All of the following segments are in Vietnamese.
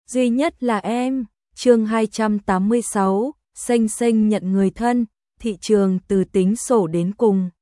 duy nhất là em. Chương 286, Xanh Xanh nhận người thân, thị trường từ tính sổ đến cùng.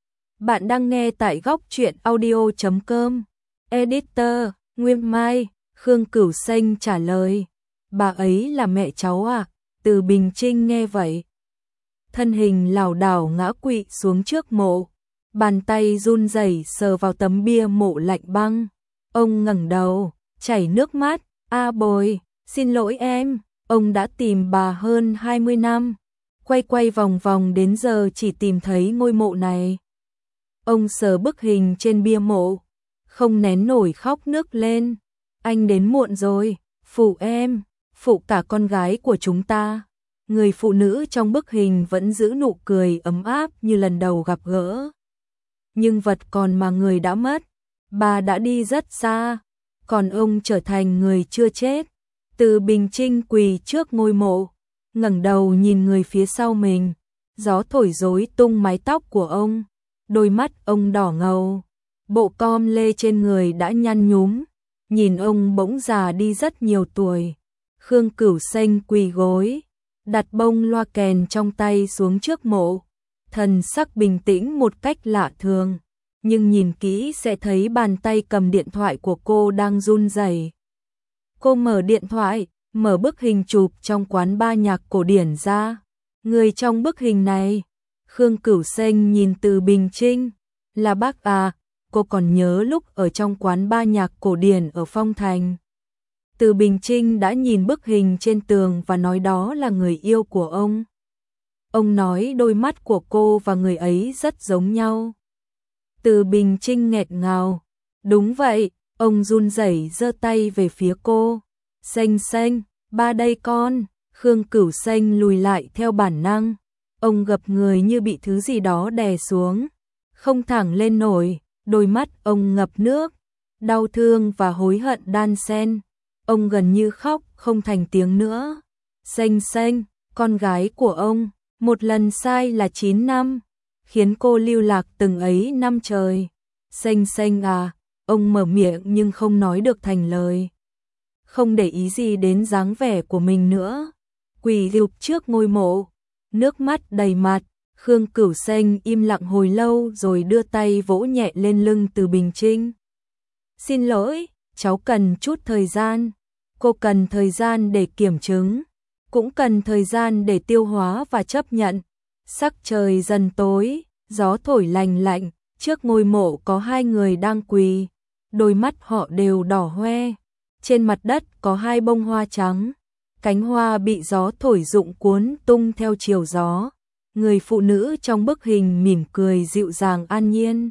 Bạn đang nghe tại góc truyện audio.com. Editor, Nguyên Mai. Khương Cửu Xanh trả lời. Bà ấy là mẹ cháu à? Từ Bình Trinh nghe vậy, thân hình lảo đảo ngã quỵ xuống trước mộ, bàn tay run rẩy sờ vào tấm bia mộ lạnh băng. Ông ngẩng đầu, chảy nước mắt. A Bồi, xin lỗi em, ông đã tìm bà hơn 20 năm, quay vòng vòng đến giờ chỉ tìm thấy ngôi mộ này. Ông sờ bức hình trên bia mộ, không nén nổi khóc nức lên. Anh đến muộn rồi, phụ em, phụ cả con gái của chúng ta. Người phụ nữ trong bức hình vẫn giữ nụ cười ấm áp như lần đầu gặp gỡ. Nhưng vật còn mà người đã mất, bà đã đi rất xa, còn ông trở thành người chưa chết. Từ Bình Trinh quỳ trước ngôi mộ, ngẩng đầu nhìn người phía sau mình, gió thổi rối tung mái tóc của ông, đôi mắt ông đỏ ngầu, bộ com lê trên người đã nhăn nhúm, nhìn ông bỗng già đi rất nhiều tuổi. Khương Cửu Xanh quỳ gối, đặt bông loa kèn trong tay xuống trước mộ, thần sắc bình tĩnh một cách lạ thường, nhưng nhìn kỹ sẽ thấy bàn tay cầm điện thoại của cô đang run rẩy. Cô mở điện thoại, mở bức hình chụp trong quán bar nhạc cổ điển ra. Người trong bức hình này, Khương Cửu Xanh nhìn Từ Bình Trinh, là bác à, cô còn nhớ lúc ở trong quán bar nhạc cổ điển ở Phong Thành. Từ Bình Trinh đã nhìn bức hình trên tường và nói đó là người yêu của ông. Ông nói đôi mắt của cô và người ấy rất giống nhau. Từ Bình Trinh nghẹn ngào. Đúng vậy, ông run rẩy giơ tay về phía cô. Xanh Xanh, ba đây con. Khương Cửu Xanh lùi lại theo bản năng. Ông gập người như bị thứ gì đó đè xuống, không thẳng lên nổi, đôi mắt ông ngập nước, đau thương và hối hận đan xen. Ông gần như khóc không thành tiếng nữa. Xanh Xanh, con gái của ông, một lần sai là 9 năm, khiến cô lưu lạc từng ấy năm trời. Xanh Xanh à, ông mở miệng nhưng không nói được thành lời. Không để ý gì đến dáng vẻ của mình nữa, quỳ gục trước ngôi mộ, nước mắt đầy mặt. Khương Cửu Xanh im lặng hồi lâu rồi đưa tay vỗ nhẹ lên lưng Từ Bình Trinh. Xin lỗi, cháu cần chút thời gian. Cô cần thời gian để kiểm chứng, cũng cần thời gian để tiêu hóa và chấp nhận. Sắc trời dần tối, gió thổi lành lạnh, trước ngôi mộ có hai người đang quỳ, đôi mắt họ đều đỏ hoe. Trên mặt đất có hai bông hoa trắng, cánh hoa bị gió thổi rụng cuốn tung theo chiều gió. Người phụ nữ trong bức hình mỉm cười dịu dàng an nhiên.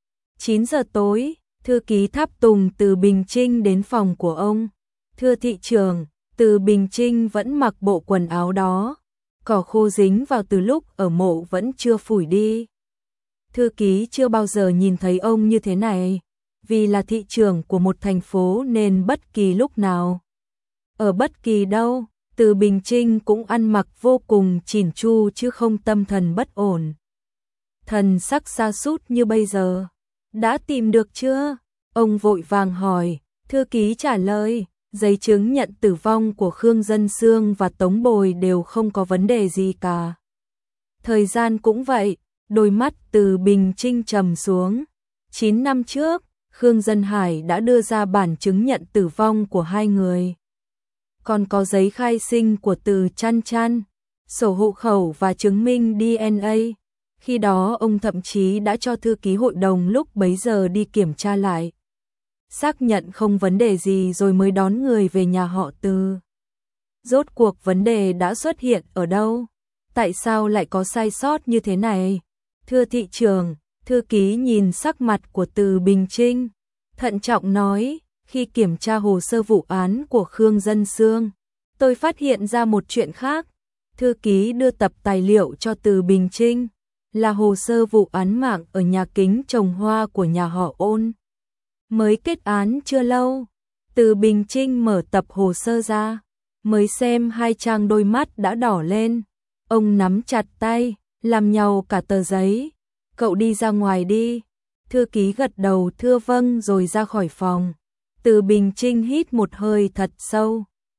9 giờ tối, thư ký tháp tùng Từ Bình Trinh đến phòng của ông. Thưa thị trưởng, Từ Bình Trinh vẫn mặc bộ quần áo đó, cỏ khô dính vào từ lúc ở mộ vẫn chưa phủi đi. Thư ký chưa bao giờ nhìn thấy ông như thế này, vì là thị trưởng của một thành phố nên bất kỳ lúc nào, ở bất kỳ đâu, Từ Bình Trinh cũng ăn mặc vô cùng chỉn chu chứ không tâm thần bất ổn. Thần sắc sa sút như bây giờ. Đã tìm được chưa? Ông vội vàng hỏi. Thư ký trả lời, giấy chứng nhận tử vong của Khương Dân Sương và Tống Bồi đều không có vấn đề gì cả. Thời gian cũng vậy, đôi mắt Từ Bình Trinh trầm xuống. 9 năm trước, Khương Dân Hải đã đưa ra bản chứng nhận tử vong của hai người. Còn có giấy khai sinh của Từ Chăn Chăn, sổ hộ khẩu và chứng minh DNA. Khi đó ông thậm chí đã cho thư ký hội đồng lúc bấy giờ đi kiểm tra lại, xác nhận không vấn đề gì rồi mới đón người về nhà họ Từ. Rốt cuộc vấn đề đã xuất hiện ở đâu? Tại sao lại có sai sót như thế này? Thưa thị trưởng, thư ký nhìn sắc mặt của Từ Bình Trinh, thận trọng nói, khi kiểm tra hồ sơ vụ án của Khương Dân Sương, tôi phát hiện ra một chuyện khác. Thư ký đưa tập tài liệu cho Từ Bình Trinh, là hồ sơ vụ án mạng ở nhà kính trồng hoa của nhà họ Ôn. Mới kết án chưa lâu. Từ Bình Trinh mở tập hồ sơ ra, mới xem 2 trang đôi mắt đã đỏ lên. Ông nắm chặt tay, làm nhàu cả tờ giấy. Cậu đi ra ngoài đi. Thư ký gật đầu thưa vâng rồi ra khỏi phòng. Từ Bình Trinh hít một hơi thật sâu.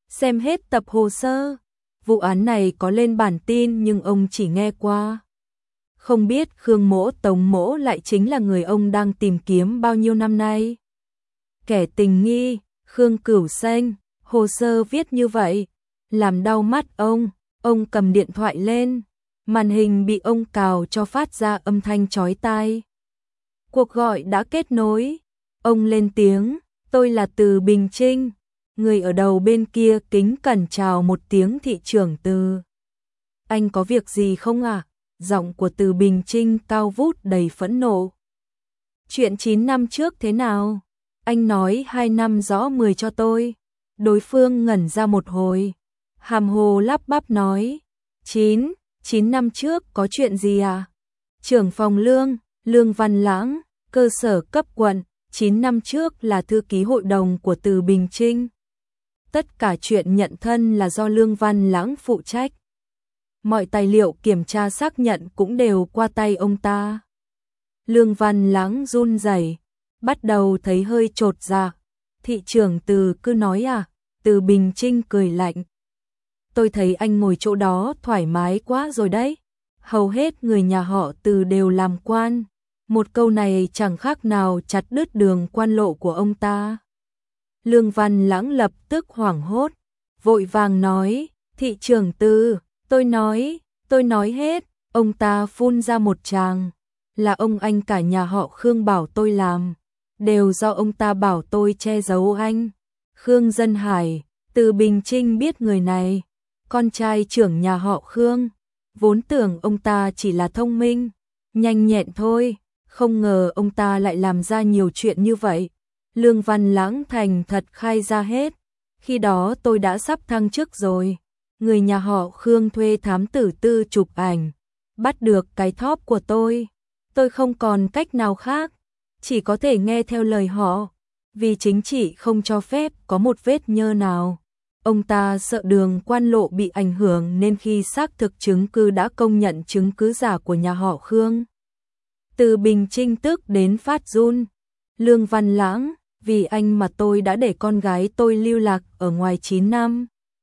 xem hết tập hồ sơ. Vụ án này có lên bản tin nhưng ông chỉ nghe qua. Không biết Khương Mỗ Tống Mỗ lại chính là người ông đang tìm kiếm bao nhiêu năm nay. Kẻ tình nghi, Khương Cửu Xanh, hồ sơ viết như vậy, làm đau mắt ông cầm điện thoại lên, màn hình bị ông cào cho phát ra âm thanh chói tai. Cuộc gọi đã kết nối, ông lên tiếng, tôi là Từ Bình Trinh. Người ở đầu bên kia kính cẩn chào một tiếng thị trưởng Từ. Anh có việc gì không ạ? Giọng của Từ Bình Trinh cao vút đầy phẫn nộ. Chuyện 9 năm trước thế nào? Anh nói 2 năm rõ 10 cho tôi. Đối phương ngẩn ra một hồi. Hàm hồ lắp bắp nói. 9 năm trước có chuyện gì à? Trưởng phòng Lương Văn Lãng, cơ sở cấp quận, 9 năm trước là thư ký hội đồng của Từ Bình Trinh. Tất cả chuyện nhận thân là do Lương Văn Lãng phụ trách. Mọi tài liệu kiểm tra xác nhận cũng đều qua tay ông ta. Lương Văn Lãng run rẩy, bắt đầu thấy hơi chột dạ. Thị trưởng Từ cứ nói à? Từ Bình Trinh cười lạnh. Tôi thấy anh ngồi chỗ đó thoải mái quá rồi đấy. Hầu hết người nhà họ Từ đều làm quan. Một câu này chẳng khác nào chặt đứt đường quan lộ của ông ta. Lương Văn Lãng lập tức hoảng hốt, vội vàng nói, thị trưởng Từ, tôi nói hết. Ông ta phun ra một tràng, là ông anh cả nhà họ Khương bảo tôi làm, đều do ông ta bảo tôi che giấu anh. Khương Dân Hải, Từ Bình Trinh biết người này, con trai trưởng nhà họ Khương, vốn tưởng ông ta chỉ là thông minh, nhanh nhẹn thôi, không ngờ ông ta lại làm ra nhiều chuyện như vậy. Lương Văn Lãng thành thật khai ra hết, khi đó tôi đã sắp thăng chức rồi. Người nhà họ Khương thuê thám tử Tư chụp ảnh, bắt được cái thóp của tôi không còn cách nào khác, chỉ có thể nghe theo lời họ, vì chính trị không cho phép có một vết nhơ nào. Ông ta sợ đường quan lộ bị ảnh hưởng nên khi xác thực chứng cứ đã công nhận chứng cứ giả của nhà họ Khương. Từ Bình Trinh tức đến phát run. Lương Văn Lãng, vì anh mà tôi đã để con gái tôi lưu lạc ở ngoài 9 năm.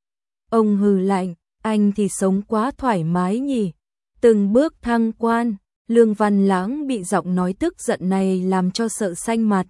Ông hừ lạnh, anh thì sống quá thoải mái nhỉ. Từng bước thăng quan, Lương Văn Lãng bị giọng nói tức giận này làm cho sợ xanh mặt.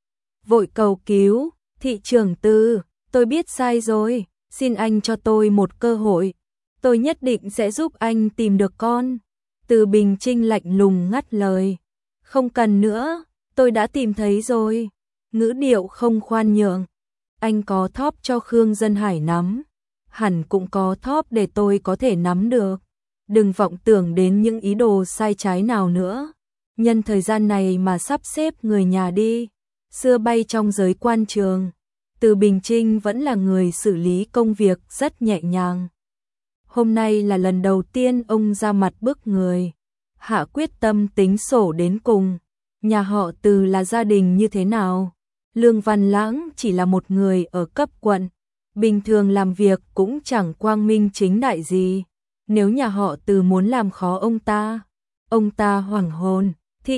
Vội cầu cứu, thị trưởng Từ, tôi biết sai rồi, xin anh cho tôi một cơ hội. Tôi nhất định sẽ giúp anh tìm được con. Từ Bình Trinh lạnh lùng ngắt lời. Không cần nữa, tôi đã tìm thấy rồi. Ngữ điệu không khoan nhượng. Anh có thóp cho Khương Dân Hải nắm, hẳn cũng có thóp để tôi có thể nắm được. Đừng vọng tưởng đến những ý đồ sai trái nào nữa. Nhân thời gian này mà sắp xếp người nhà đi. Xưa bay trong giới quan trường, Từ Bình Trinh vẫn là người xử lý công việc rất nhẹ nhàng. Hôm nay là lần đầu tiên ông ra mặt bức người, hạ quyết tâm tính sổ đến cùng. Nhà họ Từ là gia đình như thế nào? Lương Văn Lãng chỉ là một người ở cấp quận, bình thường làm việc cũng chẳng quang minh chính đại gì. Nếu nhà họ Từ muốn làm khó ông ta hoảng hồn.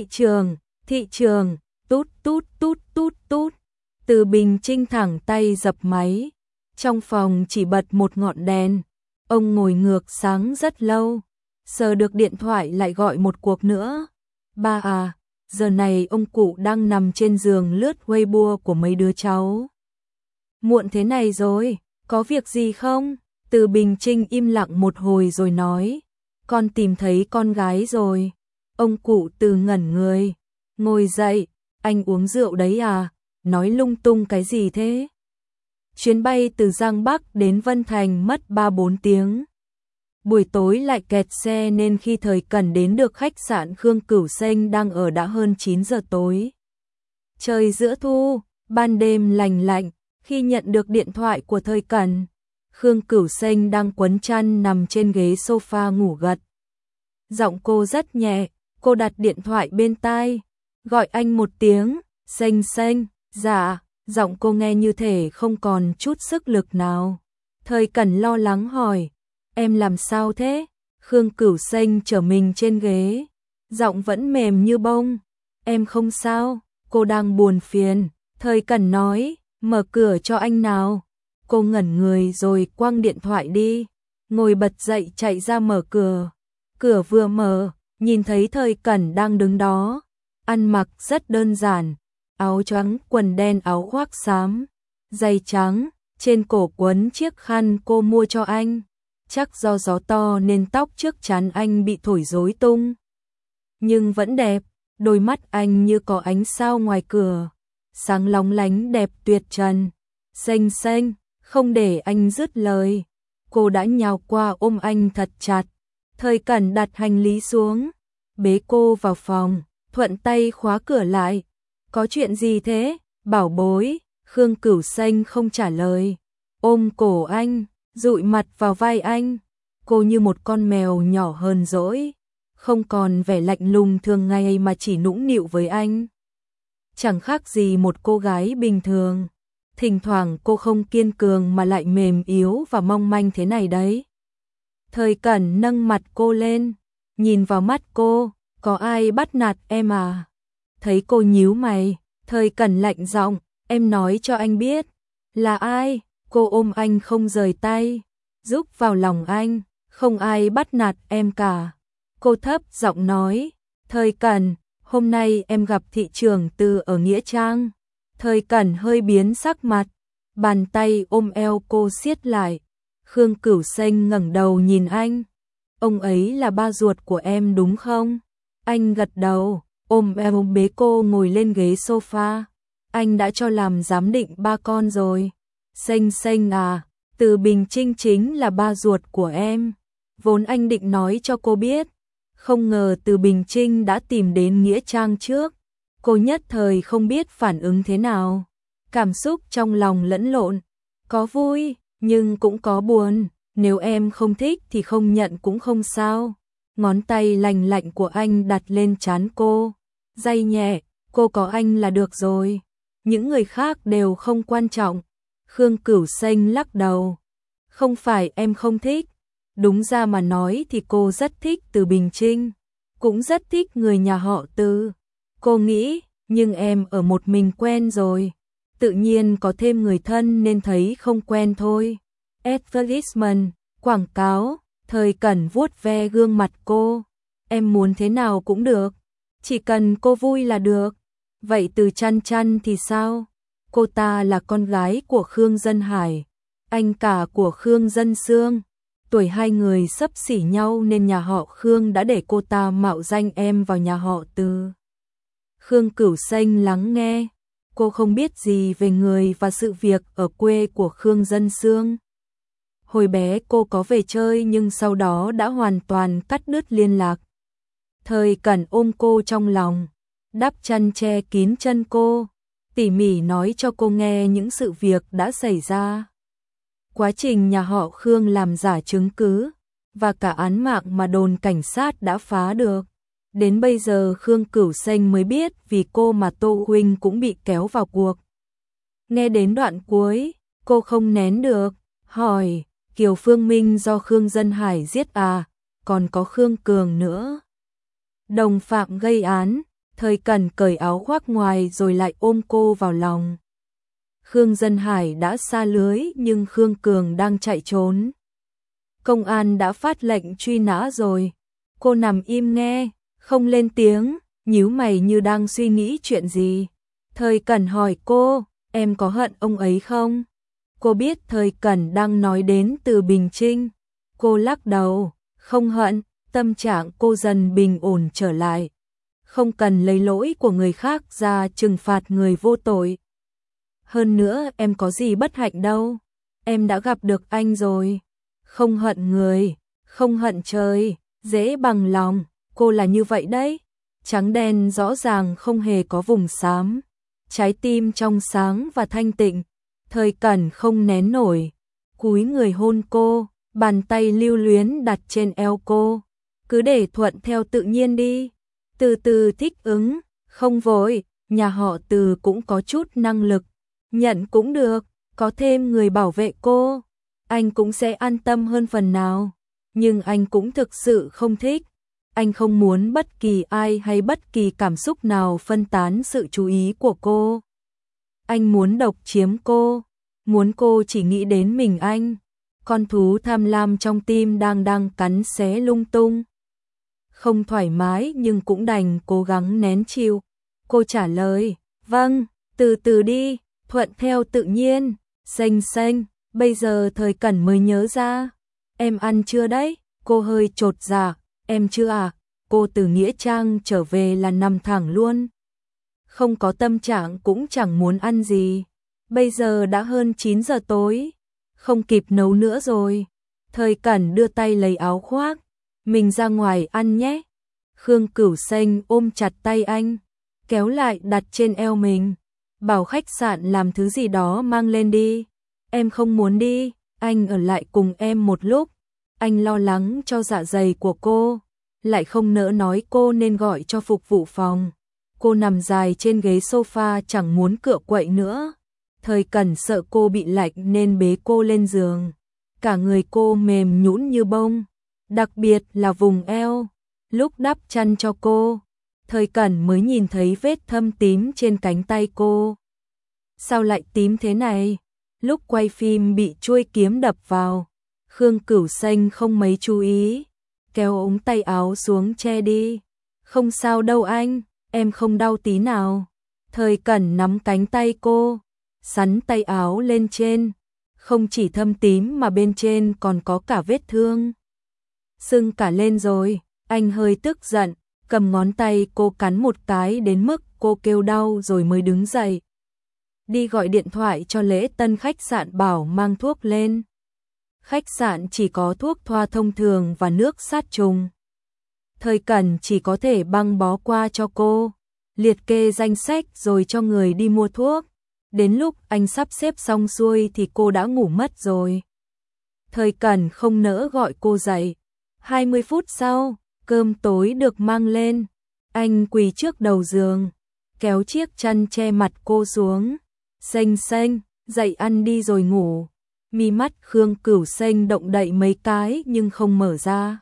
Thị trường, tút tút tút tút tút. Từ Bình Trinh thẳng tay dập máy. Trong phòng chỉ bật một ngọn đèn. Ông ngồi ngược sáng rất lâu. Sờ được điện thoại lại gọi một cuộc nữa. Ba à, giờ này ông cụ đang nằm trên giường lướt Weibo của mấy đứa cháu. Muộn thế này rồi, có việc gì không? Từ Bình Trinh im lặng một hồi rồi nói. Con tìm thấy con gái rồi. Ông cụ Từ ngẩn người. Ngồi dậy, anh uống rượu đấy à? Nói lung tung cái gì thế? Chuyến bay từ Giang Bắc đến Vân Thành mất 3-4 tiếng. Buổi tối lại kẹt xe nên khi Thời Cẩn đến được khách sạn Khương Cửu Xanh đang ở đã hơn 9 giờ tối. Trời giữa thu, ban đêm lành lạnh, khi nhận được điện thoại của Thời Cẩn, Khương Cửu Xanh đang quấn chăn nằm trên ghế sofa ngủ gật. Giọng cô rất nhẹ, cô đặt điện thoại bên tai, gọi anh một tiếng, Xanh Xanh, dạ, giọng cô nghe như thể không còn chút sức lực nào. Thời Cẩn lo lắng hỏi, em làm sao thế? Khương Cửu Xanh trở mình trên ghế, giọng vẫn mềm như bông. Em không sao, cô đang buồn phiền. Thời Cẩn nói, mở cửa cho anh nào. Cô ngẩn người rồi quăng điện thoại đi, ngồi bật dậy chạy ra mở cửa. Cửa vừa mở, nhìn thấy Thời Cẩn đang đứng đó, ăn mặc rất đơn giản, áo trắng, quần đen, áo khoác xám, giày trắng, trên cổ quấn chiếc khăn cô mua cho anh. Chắc do gió to nên tóc trước trán anh bị thổi rối tung, nhưng vẫn đẹp. Đôi mắt anh như có ánh sao ngoài cửa, sáng lóng lánh đẹp tuyệt trần. Xanh xanh, không để anh dứt lời, cô đã nhào qua ôm anh thật chặt. Thời Cẩn đặt hành lý xuống, bế cô vào phòng, thuận tay khóa cửa lại. Có chuyện gì thế, bảo bối? Khương Cửu Xanh không trả lời, ôm cổ anh, dụi mặt vào vai anh. Cô như một con mèo nhỏ hờn dỗi, không còn vẻ lạnh lùng thường ngày mà chỉ nũng nịu với anh. Chẳng khác gì một cô gái bình thường. Thỉnh thoảng cô không kiên cường mà lại mềm yếu và mong manh thế này đấy. Thời Cẩn nâng mặt cô lên, nhìn vào mắt cô, có ai bắt nạt em à? Thấy cô nhíu mày, Thời Cẩn lạnh giọng, em nói cho anh biết. Là ai? Cô ôm anh không rời tay, rúc vào lòng anh, không ai bắt nạt em cả. Cô thấp giọng nói, Thời Cẩn, hôm nay em gặp thị trưởng Từ ở Nghĩa Trang. Thời Cẩn hơi biến sắc mặt, bàn tay ôm eo cô siết lại. Khương Cửu Xanh ngẩng đầu nhìn anh. Ông ấy là ba ruột của em đúng không? Anh gật đầu, ôm eo bế cô ngồi lên ghế sofa. Anh đã cho làm giám định ba con rồi. Xanh xanh à, Từ Bình Trinh chính là ba ruột của em. Vốn anh định nói cho cô biết, không ngờ Từ Bình Trinh đã tìm đến Nghĩa Trang trước. Cô nhất thời không biết phản ứng thế nào. Cảm xúc trong lòng lẫn lộn, có vui, nhưng cũng có buồn. Nếu em không thích thì không nhận cũng không sao. Ngón tay lành lạnh của anh đặt lên trán cô, day nhẹ, cô có anh là được rồi. Những người khác đều không quan trọng. Khương Cửu Xanh lắc đầu. Không phải em không thích. Đúng ra mà nói thì cô rất thích Từ Bình Trinh, cũng rất thích người nhà họ Từ. Cô nghĩ, nhưng em ở một mình quen rồi, tự nhiên có thêm người thân nên thấy không quen thôi. Advertisement, quảng cáo. Thời Cẩn vuốt ve gương mặt cô. Em muốn thế nào cũng được, chỉ cần cô vui là được. Vậy Từ Chăn Chăn thì sao? Cô ta là con gái của Khương Dân Hải, anh cả của Khương Dân Sương. Tuổi hai người xấp xỉ nhau nên nhà họ Khương đã để cô ta mạo danh em vào nhà họ Từ. Khương Cửu Xanh lắng nghe, cô không biết gì về người và sự việc ở quê của Khương Dân Sương. Hồi bé cô có về chơi nhưng sau đó đã hoàn toàn cắt đứt liên lạc. Thời Cẩn ôm cô trong lòng, đắp chăn che kín chân cô, tỉ mỉ nói cho cô nghe những sự việc đã xảy ra. Quá trình nhà họ Khương làm giả chứng cứ, và cả án mạng mà đồn cảnh sát đã phá được. Đến bây giờ Khương Cửu Xanh mới biết vì cô mà Tô Huynh cũng bị kéo vào cuộc. Nghe đến đoạn cuối, cô không nén được, hỏi, Kiều Phương Minh do Khương Dân Hải giết à, còn có Khương Cường nữa. Đồng phạm gây án. Thời Cẩn cởi áo khoác ngoài rồi lại ôm cô vào lòng. Khương Dân Hải đã sa lưới nhưng Khương Cường đang chạy trốn. Công an đã phát lệnh truy nã rồi. Cô nằm im nghe, không lên tiếng, nhíu mày như đang suy nghĩ chuyện gì. Thời Cẩn hỏi cô, em có hận ông ấy không? Cô biết Thời Cẩn đang nói đến Từ Bình Trinh. Cô lắc đầu, không hận, tâm trạng cô dần bình ổn trở lại. Không cần lấy lỗi của người khác ra trừng phạt người vô tội. Hơn nữa em có gì bất hạnh đâu, em đã gặp được anh rồi. Không hận người, không hận trời, dễ bằng lòng, cô là như vậy đấy. Trắng đen rõ ràng không hề có vùng xám, trái tim trong sáng và thanh tịnh. Thời Cẩn không nén nổi, cúi người hôn cô, bàn tay lưu luyến đặt trên eo cô. Cứ để thuận theo tự nhiên đi, từ từ thích ứng, không vội. Nhà họ Từ cũng có chút năng lực, nhận cũng được, có thêm người bảo vệ cô, anh cũng sẽ an tâm hơn phần nào. Nhưng anh cũng thực sự không thích, anh không muốn bất kỳ ai hay bất kỳ cảm xúc nào phân tán sự chú ý của cô. Anh muốn độc chiếm cô, muốn cô chỉ nghĩ đến mình anh. Con thú tham lam trong tim đang cắn xé lung tung. Không thoải mái nhưng cũng đành cố gắng nén chịu. Cô trả lời, vâng, từ từ đi, thuận theo tự nhiên. Xanh, bây giờ Thời Cẩn mới nhớ ra. Em ăn chưa đấy? Cô hơi chột dạ, em chưa à? Cô từ Nghĩa Trang trở về là nằm thẳng luôn. Không có tâm trạng cũng chẳng muốn ăn gì. Bây giờ đã hơn 9 giờ tối, không kịp nấu nữa rồi. Thời Cẩn đưa tay lấy áo khoác, mình ra ngoài ăn nhé. Khương Cửu Xanh ôm chặt tay anh, kéo lại đặt trên eo mình, bảo khách sạn làm thứ gì đó mang lên đi. Em không muốn đi, anh ở lại cùng em một lúc. Anh lo lắng cho dạ dày của cô, lại không nỡ nói cô nên gọi cho phục vụ phòng. Cô nằm dài trên ghế sofa chẳng muốn cựa quậy nữa. Thời Cẩn sợ cô bị lạnh nên bế cô lên giường. Cả người cô mềm nhũn như bông, đặc biệt là vùng eo. Lúc đắp chăn cho cô, Thời Cẩn mới nhìn thấy vết thâm tím trên cánh tay cô. Sao lại tím thế này? Lúc quay phim bị chuôi kiếm đập vào. Khương Cửu Xanh không mấy chú ý, kéo ống tay áo xuống che đi. Không sao đâu anh, em không đau tí nào. Thời Cẩn nắm cánh tay cô, sắn tay áo lên trên. Không chỉ thâm tím mà bên trên còn có cả vết thương. Sưng cả lên rồi, anh hơi tức giận, cầm ngón tay cô cắn một cái đến mức cô kêu đau rồi mới đứng dậy. Đi gọi điện thoại cho lễ tân khách sạn bảo mang thuốc lên. Khách sạn chỉ có thuốc thoa thông thường và nước sát trùng. Thời Cẩn chỉ có thể băng bó qua cho cô, liệt kê danh sách rồi cho người đi mua thuốc. Đến lúc anh sắp xếp xong xuôi thì cô đã ngủ mất rồi. Thời Cẩn không nỡ gọi cô dậy. 20 phút sau, cơm tối được mang lên. Anh quỳ trước đầu giường, kéo chiếc chăn che mặt cô xuống. Xanh, dậy ăn đi rồi ngủ. Mi mắt Khương Cửu Xanh động đậy mấy cái nhưng không mở ra.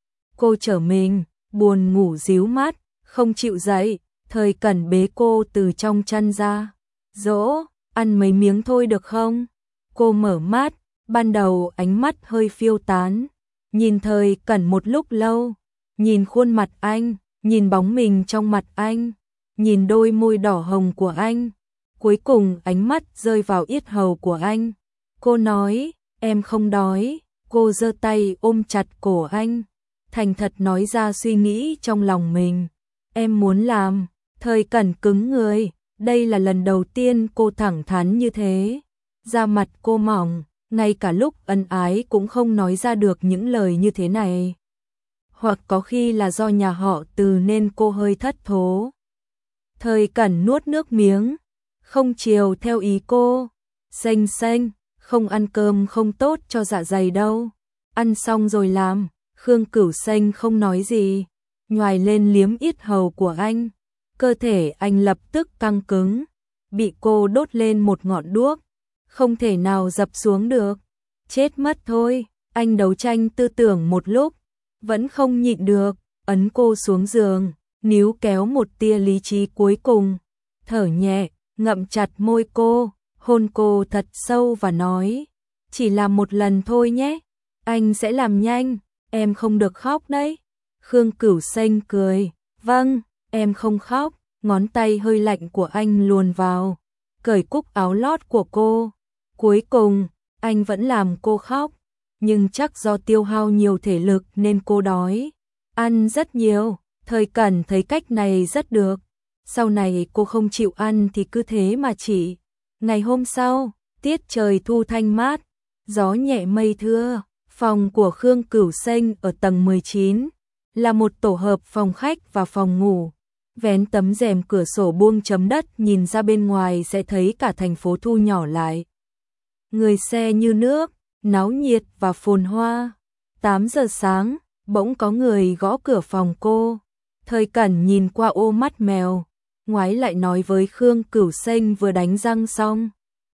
Cô trở mình, buồn ngủ ríu mắt, không chịu dậy. Thời Cẩn bế cô từ trong chăn ra. Dỗ, ăn mấy miếng thôi được không? Cô mở mắt, ban đầu ánh mắt hơi phiêu tán. Nhìn Thời Cẩn một lúc lâu, nhìn khuôn mặt anh, nhìn bóng mình trong mặt anh, nhìn đôi môi đỏ hồng của anh. Cuối cùng ánh mắt rơi vào yết hầu của anh. Cô nói, em không đói. Cô giơ tay ôm chặt cổ anh, thành thật nói ra suy nghĩ trong lòng mình. Em muốn làm. Thời Cẩn cứng người. Đây là lần đầu tiên cô thẳng thắn như thế. Da mặt cô mỏng, ngay cả lúc ân ái cũng không nói ra được những lời như thế này. Hoặc có khi là do nhà họ Từ nên cô hơi thất thố. Thời Cẩn nuốt nước miếng, không chiều theo ý cô. Xanh, không ăn cơm không tốt cho dạ dày đâu. Ăn xong rồi làm. Khương Cửu Xanh không nói gì, nhoài lên liếm yết hầu của anh. Cơ thể anh lập tức căng cứng, bị cô đốt lên một ngọn đuốc, không thể nào dập xuống được. Chết mất thôi, anh đấu tranh tư tưởng một lúc, vẫn không nhịn được, ấn cô xuống giường, níu kéo một tia lý trí cuối cùng. Thở nhẹ, ngậm chặt môi cô, hôn cô thật sâu và nói, chỉ làm một lần thôi nhé, anh sẽ làm nhanh, em không được khóc đấy. Khương Cửu Xanh cười, vâng, em không khóc. Ngón tay hơi lạnh của anh luồn vào, cởi cúc áo lót của cô. Cuối cùng, anh vẫn làm cô khóc, nhưng chắc do tiêu hao nhiều thể lực nên cô đói. Ăn rất nhiều, Thời Cẩn thấy cách này rất được. Sau này cô không chịu ăn thì cứ thế mà chỉ. Ngày hôm sau, tiết trời thu thanh mát, gió nhẹ mây thưa. Phòng của Khương Cửu Xanh ở tầng 19, là một tổ hợp phòng khách và phòng ngủ. Vén tấm rèm cửa sổ buông chấm đất nhìn ra bên ngoài sẽ thấy cả thành phố thu nhỏ lại. Người xe như nước, náo nhiệt và phồn hoa. 8 giờ sáng, bỗng có người gõ cửa phòng cô. Thời Cẩn nhìn qua ô mắt mèo, ngoái lại nói với Khương Cửu Xanh vừa đánh răng xong.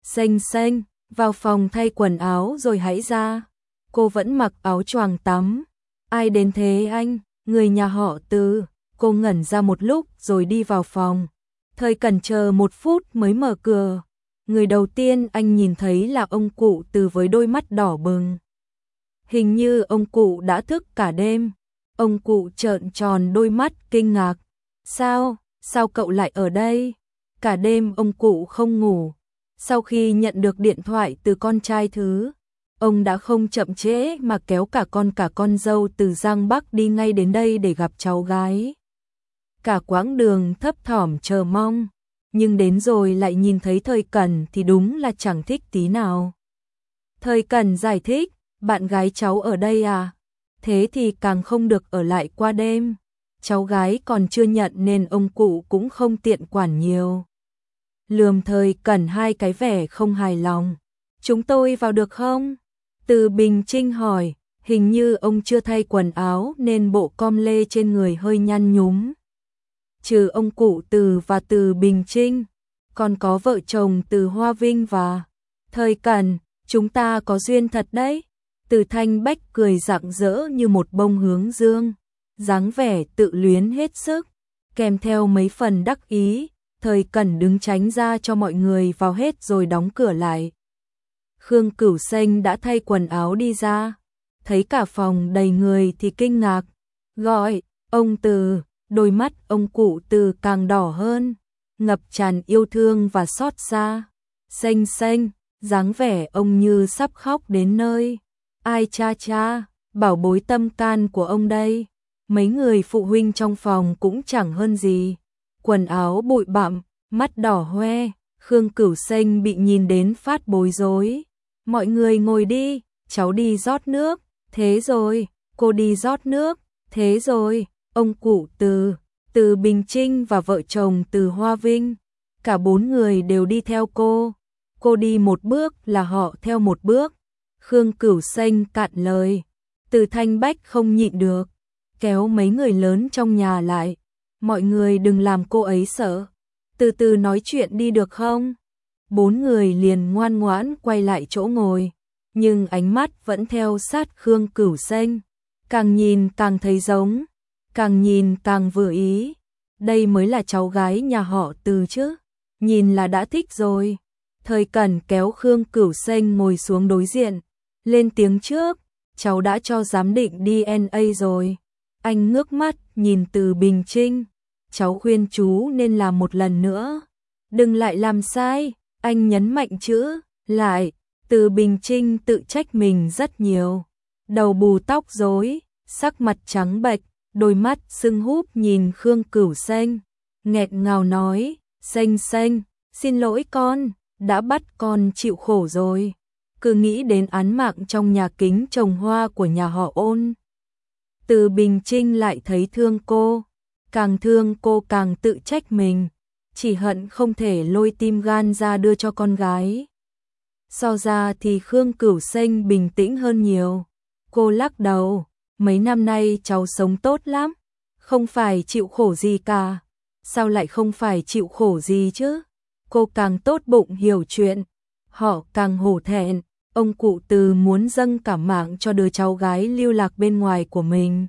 Xanh, vào phòng thay quần áo rồi hãy ra. Cô vẫn mặc áo choàng tắm. Ai đến thế anh? Người nhà họ Từ. Cô ngẩn ra một lúc rồi đi vào phòng. Thời Cẩn chờ một phút mới mở cửa. Người đầu tiên anh nhìn thấy là ông cụ Từ với đôi mắt đỏ bừng. Hình như ông cụ đã thức cả đêm. Ông cụ trợn tròn đôi mắt kinh ngạc. Sao cậu lại ở đây? Cả đêm ông cụ không ngủ. Sau khi nhận được điện thoại từ con trai Thứ, ông đã không chậm trễ mà kéo cả con dâu từ Giang Bắc đi ngay đến đây để gặp cháu gái. Cả quãng đường thấp thỏm chờ mong, nhưng đến rồi lại nhìn thấy Thời Cẩn thì đúng là chẳng thích tí nào. Thời Cẩn giải thích, bạn gái cháu ở đây à? Thế thì càng không được ở lại qua đêm. Cháu gái còn chưa nhận nên ông cụ cũng không tiện quản nhiều. Lườm Thời Cẩn hai cái vẻ không hài lòng. Chúng tôi vào được không? Từ Bình Trinh hỏi, hình như ông chưa thay quần áo nên bộ com lê trên người hơi nhăn nhúm. Trừ ông cụ Từ và Từ Bình Trinh, còn có vợ chồng Từ Hoa Vinh và Thời Cẩn, chúng ta có duyên thật đấy. Từ Thanh Bách cười rạng rỡ như một bông hướng dương, dáng vẻ tự luyến hết sức, kèm theo mấy phần đắc ý. Thời Cẩn đứng tránh ra cho mọi người vào hết rồi đóng cửa lại. Khương Cửu Xanh đã thay quần áo đi ra, thấy cả phòng đầy người thì kinh ngạc, gọi, ông Từ. Đôi mắt ông cụ Từ càng đỏ hơn, ngập tràn yêu thương và xót xa. Xanh xanh, dáng vẻ ông như sắp khóc đến nơi. Ai cha, bảo bối tâm can của ông đây. Mấy người phụ huynh trong phòng cũng chẳng hơn gì. Quần áo bụi bặm, mắt đỏ hoe, Khương Cửu Xanh bị nhìn đến phát bối rối. Mọi người ngồi đi, cháu đi rót nước. Thế rồi, cô đi rót nước. Thế rồi, ông cụ Từ, Từ Bình Trinh và vợ chồng Từ Hoa Vinh, cả bốn người đều đi theo cô. Cô đi một bước là họ theo một bước. Khương Cửu Xanh cạn lời. Từ Thanh Bách không nhịn được, kéo mấy người lớn trong nhà lại. Mọi người đừng làm cô ấy sợ. Từ từ nói chuyện đi được không? Bốn người liền ngoan ngoãn quay lại chỗ ngồi, nhưng ánh mắt vẫn theo sát Khương Cửu Xanh. Càng nhìn càng thấy giống, càng nhìn càng vừa ý. Đây mới là cháu gái nhà họ Từ chứ. Nhìn là đã thích rồi. Thời Cẩn kéo Khương Cửu Xanh ngồi xuống đối diện, lên tiếng trước, cháu đã cho giám định DNA rồi. Anh ngước mắt nhìn Từ Bình Trinh, cháu khuyên chú nên làm một lần nữa. Đừng lại làm sai, anh nhấn mạnh chữ lại. Từ Bình Trinh tự trách mình rất nhiều. Đầu bù tóc rối, sắc mặt trắng bệch, đôi mắt sưng húp nhìn Khương Cửu Xanh, nghẹn ngào nói, Xanh Xanh, xin lỗi con, đã bắt con chịu khổ rồi. Cứ nghĩ đến án mạng trong nhà kính trồng hoa của nhà họ Ôn. Từ Bình Trinh lại thấy thương cô, càng thương cô càng tự trách mình, chỉ hận không thể lôi tim gan ra đưa cho con gái. So ra thì Khương Cửu Xanh bình tĩnh hơn nhiều. Cô lắc đầu, mấy năm nay cháu sống tốt lắm, không phải chịu khổ gì cả. Sao lại không phải chịu khổ gì chứ? Cô càng tốt bụng hiểu chuyện, họ càng hổ thẹn. Ông cụ Từ muốn dâng cả mạng cho đứa cháu gái lưu lạc bên ngoài của mình.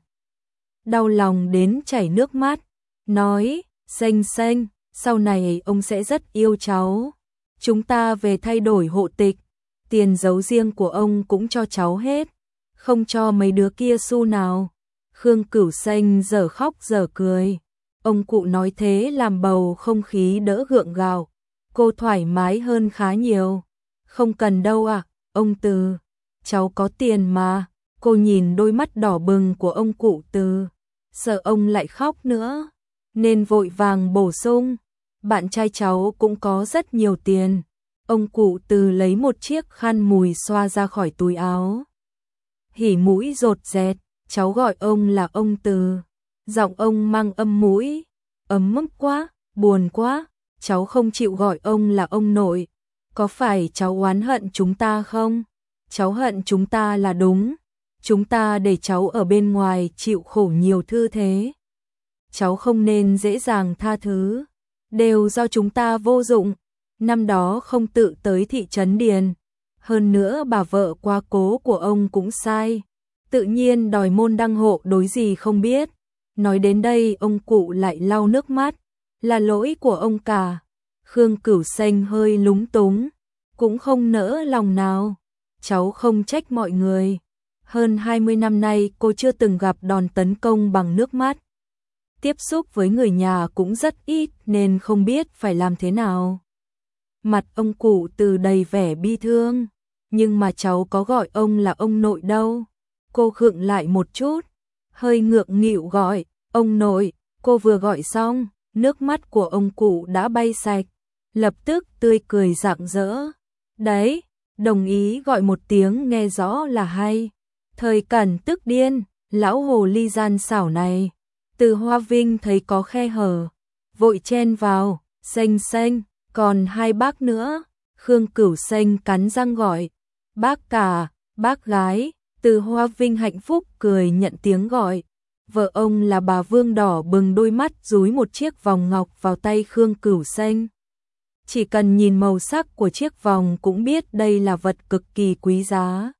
Đau lòng đến chảy nước mắt, nói, Xanh Xanh, sau này ông sẽ rất yêu cháu. Chúng ta về thay đổi hộ tịch, tiền giấu riêng của ông cũng cho cháu hết, không cho mấy đứa kia xu nào. Khương Cửu Xanh giờ khóc giờ cười. Ông cụ nói thế làm bầu không khí đỡ gượng gạo. Cô thoải mái hơn khá nhiều. Không cần đâu ạ, ông Từ, cháu có tiền mà. Cô nhìn đôi mắt đỏ bừng của ông cụ Từ, sợ ông lại khóc nữa, nên vội vàng bổ sung, bạn trai cháu cũng có rất nhiều tiền. Ông cụ Từ lấy một chiếc khăn mùi xoa ra khỏi túi áo. Hỉ mũi rột rẹt, cháu gọi ông là ông Từ. Giọng ông mang âm mũi, ấm ức quá, buồn quá, cháu không chịu gọi ông là ông nội. Có phải cháu oán hận chúng ta không? Cháu hận chúng ta là đúng. Chúng ta để cháu ở bên ngoài chịu khổ nhiều thứ thế. Cháu không nên dễ dàng tha thứ. Đều do chúng ta vô dụng. Năm đó không tự tới thị trấn Điền. Hơn nữa bà vợ quá cố của ông cũng sai. Tự nhiên đòi môn đăng hộ đối gì không biết. Nói đến đây ông cụ lại lau nước mắt. Là lỗi của ông cả. Khương Cửu Xanh hơi lúng túng, cũng không nỡ lòng nào. Cháu không trách mọi người. Hơn 20 năm nay cô chưa từng gặp đòn tấn công bằng nước mắt. Tiếp xúc với người nhà cũng rất ít nên không biết phải làm thế nào. Mặt ông cụ Từ đầy vẻ bi thương. Nhưng mà cháu có gọi ông là ông nội đâu. Cô khựng lại một chút, hơi ngượng nghịu gọi, ông nội. Cô vừa gọi xong, nước mắt của ông cụ đã bay sạch, lập tức tươi cười rạng rỡ. Đấy, đồng ý gọi một tiếng nghe rõ là hay. Thời Cẩn tức điên, lão hồ ly gian xảo này. Từ Hoa Vinh thấy có khe hở, vội chen vào, Xanh Xanh, còn hai bác nữa. Khương Cửu Xanh cắn răng gọi, bác cả, bác gái. Từ Hoa Vinh hạnh phúc cười nhận tiếng gọi. Vợ ông là bà Vương đỏ bừng đôi mắt dúi một chiếc vòng ngọc vào tay Khương Cửu Xanh. Chỉ cần nhìn màu sắc của chiếc vòng cũng biết đây là vật cực kỳ quý giá.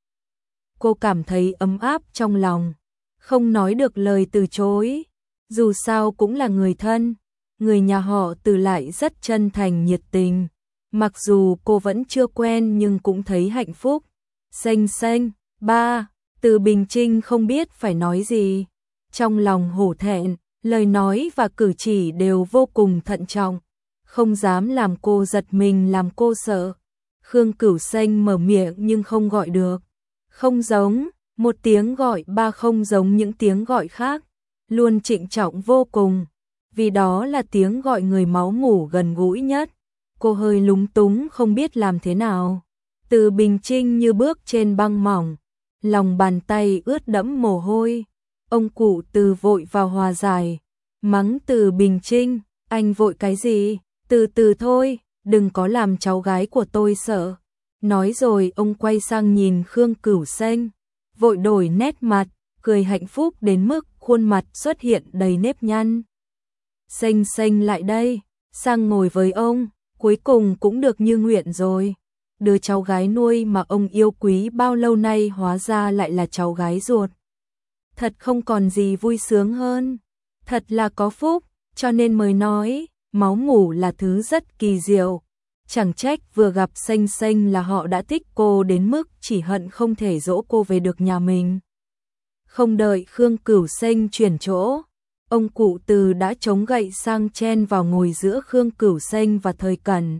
Cô cảm thấy ấm áp trong lòng, không nói được lời từ chối. Dù sao cũng là người thân, người nhà họ Từ lại rất chân thành nhiệt tình. Mặc dù cô vẫn chưa quen nhưng cũng thấy hạnh phúc. Xanh Xanh, ba. Từ Bình Trinh không biết phải nói gì. Trong lòng hổ thẹn, lời nói và cử chỉ đều vô cùng thận trọng, không dám làm cô giật mình làm cô sợ. Khương Cửu Xanh mở miệng nhưng không gọi được. Không giống, một tiếng gọi ba không giống những tiếng gọi khác, luôn trịnh trọng vô cùng, vì đó là tiếng gọi người máu mủ gần gũi nhất. Cô hơi lúng túng không biết làm thế nào. Từ Bình Trinh như bước trên băng mỏng, lòng bàn tay ướt đẫm mồ hôi. Ông cụ Từ vội vào hòa giải, mắng Từ Bình Trinh, anh vội cái gì, từ từ thôi, đừng có làm cháu gái của tôi sợ. Nói rồi ông quay sang nhìn Khương Cửu Xanh, vội đổi nét mặt, cười hạnh phúc đến mức khuôn mặt xuất hiện đầy nếp nhăn. Xanh Xanh lại đây, sang ngồi với ông, cuối cùng cũng được như nguyện rồi. Đứa cháu gái nuôi mà ông yêu quý bao lâu nay hóa ra lại là cháu gái ruột. Thật không còn gì vui sướng hơn, thật là có phúc, cho nên mới nói, máu mủ là thứ rất kỳ diệu. Chẳng trách vừa gặp Xanh Xanh là họ đã thích cô đến mức chỉ hận không thể dỗ cô về được nhà mình. Không đợi Khương Cửu Xanh chuyển chỗ, ông cụ Từ đã chống gậy sang chen vào ngồi giữa Khương Cửu Xanh và Thời Cẩn.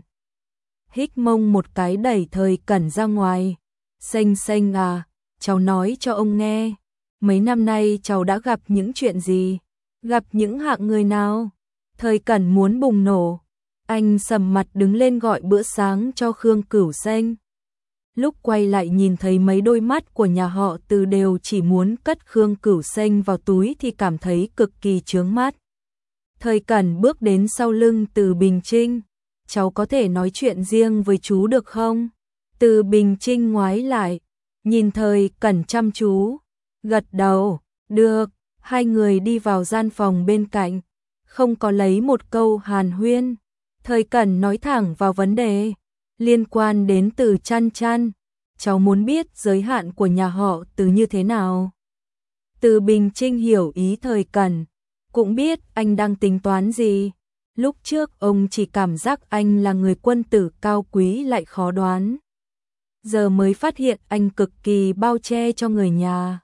Hích mông một cái đẩy Thời Cẩn ra ngoài. Xanh Xanh à, cháu nói cho ông nghe, mấy năm nay cháu đã gặp những chuyện gì, gặp những hạng người nào. Thời Cẩn muốn bùng nổ, anh sầm mặt đứng lên gọi bữa sáng cho Khương Cửu Xanh. Lúc quay lại nhìn thấy mấy đôi mắt của nhà họ Từ đều chỉ muốn cất Khương Cửu Xanh vào túi thì cảm thấy cực kỳ chướng mắt. Thời Cẩn bước đến sau lưng Từ Bình Trinh, cháu có thể nói chuyện riêng với chú được không? Từ Bình Trinh ngoái lại, nhìn Thời Cẩn chăm chú, gật đầu, được. Hai người đi vào gian phòng bên cạnh, không có lấy một câu hàn huyên. Thời Cẩn nói thẳng vào vấn đề liên quan đến Từ Chăn Chăn. Cháu muốn biết giới hạn của nhà họ Từ như thế nào. Từ Bình Trinh hiểu ý Thời Cẩn, cũng biết anh đang tính toán gì. Lúc trước ông chỉ cảm giác anh là người quân tử cao quý lại khó đoán. Giờ mới phát hiện anh cực kỳ bao che cho người nhà.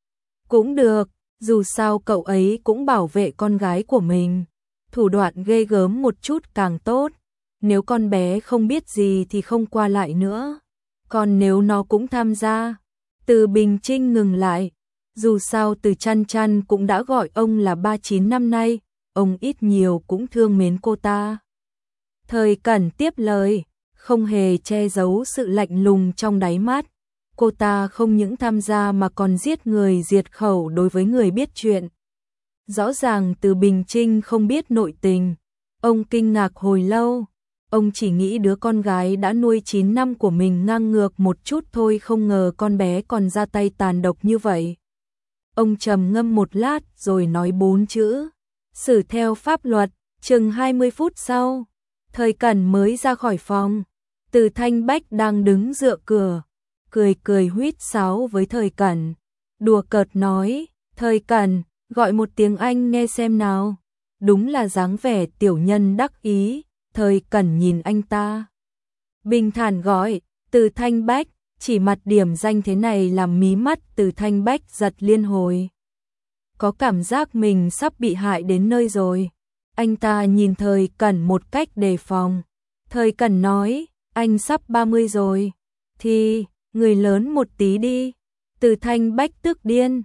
Cũng được, dù sao cậu ấy cũng bảo vệ con gái của mình. Thủ đoạn ghê gớm một chút càng tốt. Nếu con bé không biết gì thì không qua lại nữa. Còn nếu nó cũng tham gia. Từ Bình Trinh ngừng lại. Dù sao Từ Chăn Chăn cũng đã gọi ông là 39 năm nay. Ông ít nhiều cũng thương mến cô ta. Thời Cẩn tiếp lời, không hề che giấu sự lạnh lùng trong đáy mắt. Cô ta không những tham gia mà còn giết người diệt khẩu đối với người biết chuyện. Rõ ràng Từ Bình Trinh không biết nội tình. Ông kinh ngạc hồi lâu. Ông chỉ nghĩ đứa con gái đã nuôi 9 năm của mình ngang ngược một chút thôi, không ngờ con bé còn ra tay tàn độc như vậy. Ông trầm ngâm một lát rồi nói 4 chữ. Xử theo pháp luật. Chừng 20 phút sau, Thời Cẩn mới ra khỏi phòng. Từ Thanh Bách đang đứng dựa cửa, cười cười huýt sáo với Thời Cẩn. Đùa cợt nói, Thời Cẩn, gọi một tiếng anh nghe xem nào. Đúng là dáng vẻ tiểu nhân đắc ý. Thời Cẩn nhìn anh ta. Bình thản gọi, Từ Thanh Bách, chỉ mặt điểm danh thế này làm mí mắt Từ Thanh Bách giật liên hồi. Có cảm giác mình sắp bị hại đến nơi rồi. Anh ta nhìn Thời Cẩn một cách đề phòng. Thời Cẩn nói, anh sắp 30 rồi. Thì, người lớn một tí đi. Từ Thanh Bách tức điên.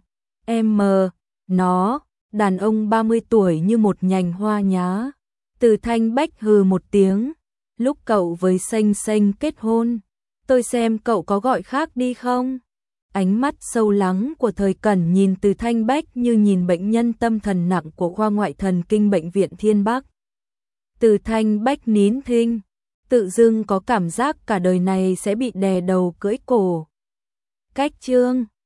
Nó, đàn ông 30 tuổi như một nhành hoa nhá. Từ Thanh Bách hừ một tiếng. Lúc cậu với Xanh Xanh kết hôn, tôi xem cậu có gọi khác đi không? Ánh mắt sâu lắng của Thời Cẩn nhìn Từ Thanh Bách như nhìn bệnh nhân tâm thần nặng của khoa ngoại thần kinh bệnh viện Thiên Bắc. Từ Thanh Bách nín thinh, tự dưng có cảm giác cả đời này sẽ bị đè đầu cưỡi cổ. Cách chương